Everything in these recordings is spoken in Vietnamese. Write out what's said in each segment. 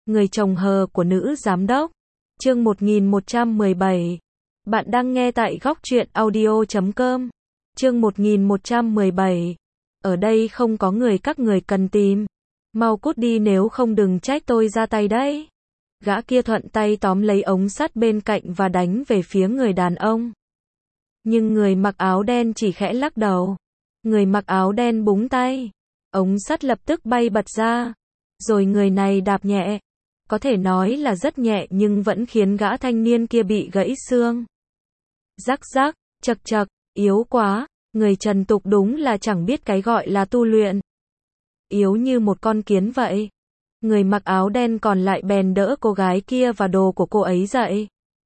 Người chồng hờ của nữ giám đốc. Chương 1117. Bạn đang nghe tại góc truyện audio.com. Chương 1117. Ở đây không có người các người cần tìm. Mau cút đi nếu không đừng trách tôi ra tay đấy. Gã kia thuận tay tóm lấy ống sắt bên cạnh và đánh về phía người đàn ông. Nhưng người mặc áo đen chỉ khẽ lắc đầu. Người mặc áo đen búng tay. Ống sắt lập tức bay bật ra. Rồi người này đạp nhẹ. Có thể nói là rất nhẹ nhưng vẫn khiến gã thanh niên kia bị gãy xương. Rắc rắc, chật chật, yếu quá. Người trần tục đúng là chẳng biết cái gọi là tu luyện. Yếu như một con kiến vậy. Người mặc áo đen còn lại bèn đỡ cô gái kia và đồ của cô ấy dậy.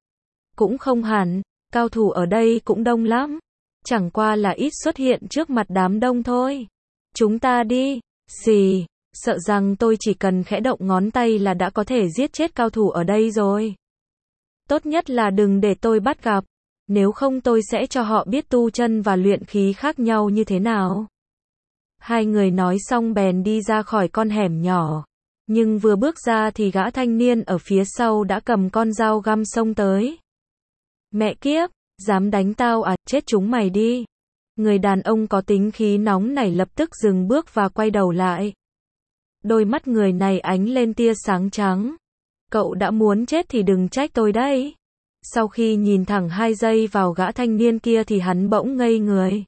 Cũng không hẳn, cao thủ ở đây cũng đông lắm. Chẳng qua là ít xuất hiện trước mặt đám đông thôi. Chúng ta đi. Xì, sợ rằng tôi chỉ cần khẽ động ngón tay là đã có thể giết chết cao thủ ở đây rồi. Tốt nhất là đừng để tôi bắt gặp. Nếu không tôi sẽ cho họ biết tu chân và luyện khí khác nhau như thế nào. Hai người nói xong bèn đi ra khỏi con hẻm nhỏ. Nhưng vừa bước ra thì gã thanh niên ở phía sau đã cầm con dao găm xông tới. Mẹ kiếp, dám đánh tao à, chết chúng mày đi. Người đàn ông có tính khí nóng nảy lập tức dừng bước và quay đầu lại. Đôi mắt người này ánh lên tia sáng trắng. Cậu đã muốn chết thì đừng trách tôi đấy. Sau khi nhìn thẳng 2 giây vào gã thanh niên kia thì hắn bỗng ngây người.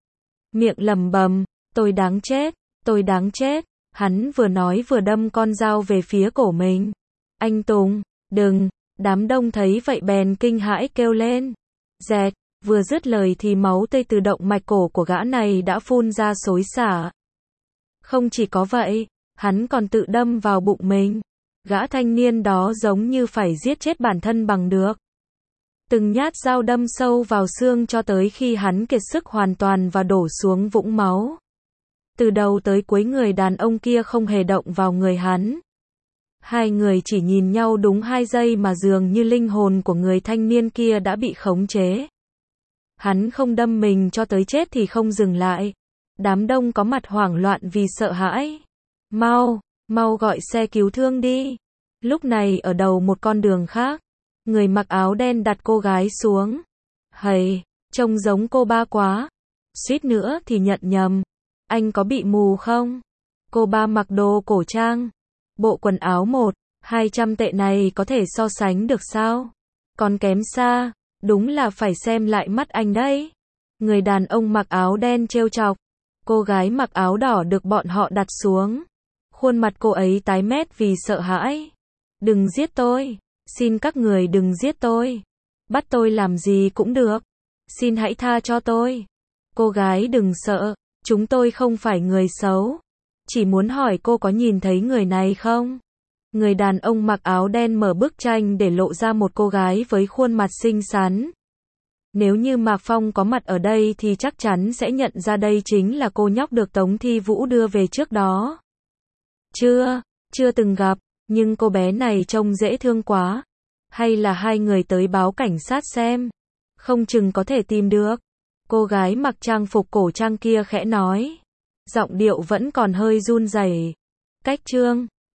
Miệng lẩm bẩm, tôi đáng chết, tôi đáng chết. Hắn vừa nói vừa đâm con dao về phía cổ mình. Anh Tùng, đừng, đám đông thấy vậy bèn kinh hãi kêu lên. Dẹt, vừa dứt lời thì máu tươi từ động mạch cổ của gã này đã phun ra xối xả. Không chỉ có vậy, hắn còn tự đâm vào bụng mình. Gã thanh niên đó giống như phải giết chết bản thân bằng được. Từng nhát dao đâm sâu vào xương cho tới khi hắn kiệt sức hoàn toàn và đổ xuống vũng máu. Từ đầu tới cuối người đàn ông kia không hề động vào người hắn. Hai người chỉ nhìn nhau đúng 2 giây mà dường như linh hồn của người thanh niên kia đã bị khống chế. Hắn không đâm mình cho tới chết thì không dừng lại. Đám đông có mặt hoảng loạn vì sợ hãi. Mau gọi xe cứu thương đi. Lúc này ở đầu một con đường khác, người mặc áo đen đặt cô gái xuống. Hầy, trông giống cô ba quá. Suýt nữa thì nhận nhầm. Anh có bị mù không? Cô ba mặc đồ cổ trang. Bộ quần áo 100-200 tệ này có thể so sánh được sao? Còn kém xa, đúng là phải xem lại mắt anh đấy. Người đàn ông mặc áo đen trêu chọc. Cô gái mặc áo đỏ được bọn họ đặt xuống. Khuôn mặt cô ấy tái mét vì sợ hãi. Đừng giết tôi. Xin các người đừng giết tôi. Bắt tôi làm gì cũng được. Xin hãy tha cho tôi. Cô gái đừng sợ. Chúng tôi không phải người xấu. Chỉ muốn hỏi cô có nhìn thấy người này không? Người đàn ông mặc áo đen mở bức tranh để lộ ra một cô gái với khuôn mặt xinh xắn. Nếu như Mạc Phong có mặt ở đây thì chắc chắn sẽ nhận ra đây chính là cô nhóc được Tống Thi Vũ đưa về trước đó. Chưa từng gặp, nhưng cô bé này trông dễ thương quá. Hay là hai người tới báo cảnh sát xem. Không chừng có thể tìm được. Cô gái mặc trang phục cổ trang kia khẽ nói. Giọng điệu vẫn còn hơi run rẩy. Cách chương